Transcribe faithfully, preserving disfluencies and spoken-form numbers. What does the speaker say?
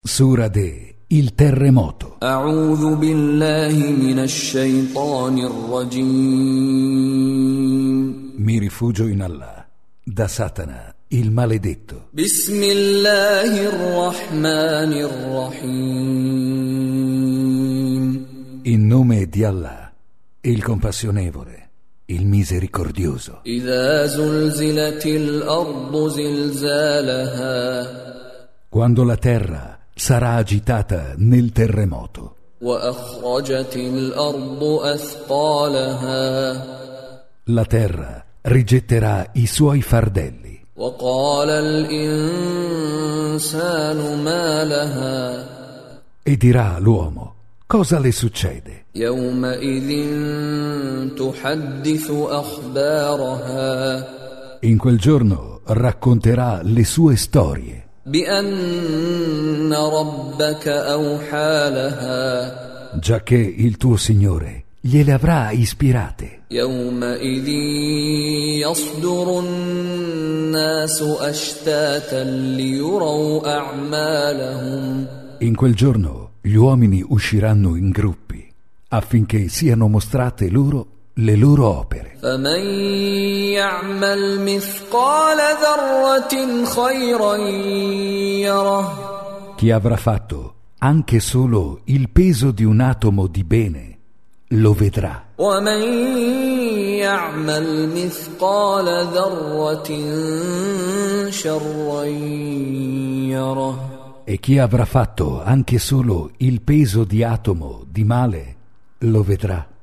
Sura de Il terremoto. أعوذ بالله من الشيطان الرجيم. Mi rifugio in Allah, da Satana, il maledetto. بسم الله الرحمن الرحيم. In nome di Allah, il compassionevole, il misericordioso. إذا زلزلت الأرض زلزالها Quando la terra sarà agitata nel terremoto وأخرجت الأرض أثقالها la terra rigetterà i suoi fardelli وقال الإنسان ما لها e dirà l'uomo: cosa le succede? يومئذ تحدث أخبارها In quel giorno racconterà le sue storie, بأن ربك أوحى لها giacché il tuo Signore gliele avrà ispirate. يومئذ يصدر الناس أشتاتا ليروا أعمالهم In quel giorno gli uomini usciranno in gruppi affinché siano mostrate loro le loro opere. فمن يعمل مثقال ذرة خيرا يره Chi avrà fatto anche solo il peso di un atomo di bene lo vedrà. ومن يعمل مثقال ذرة شرا يره E chi avrà fatto anche solo il peso di atomo di male lo vedrà.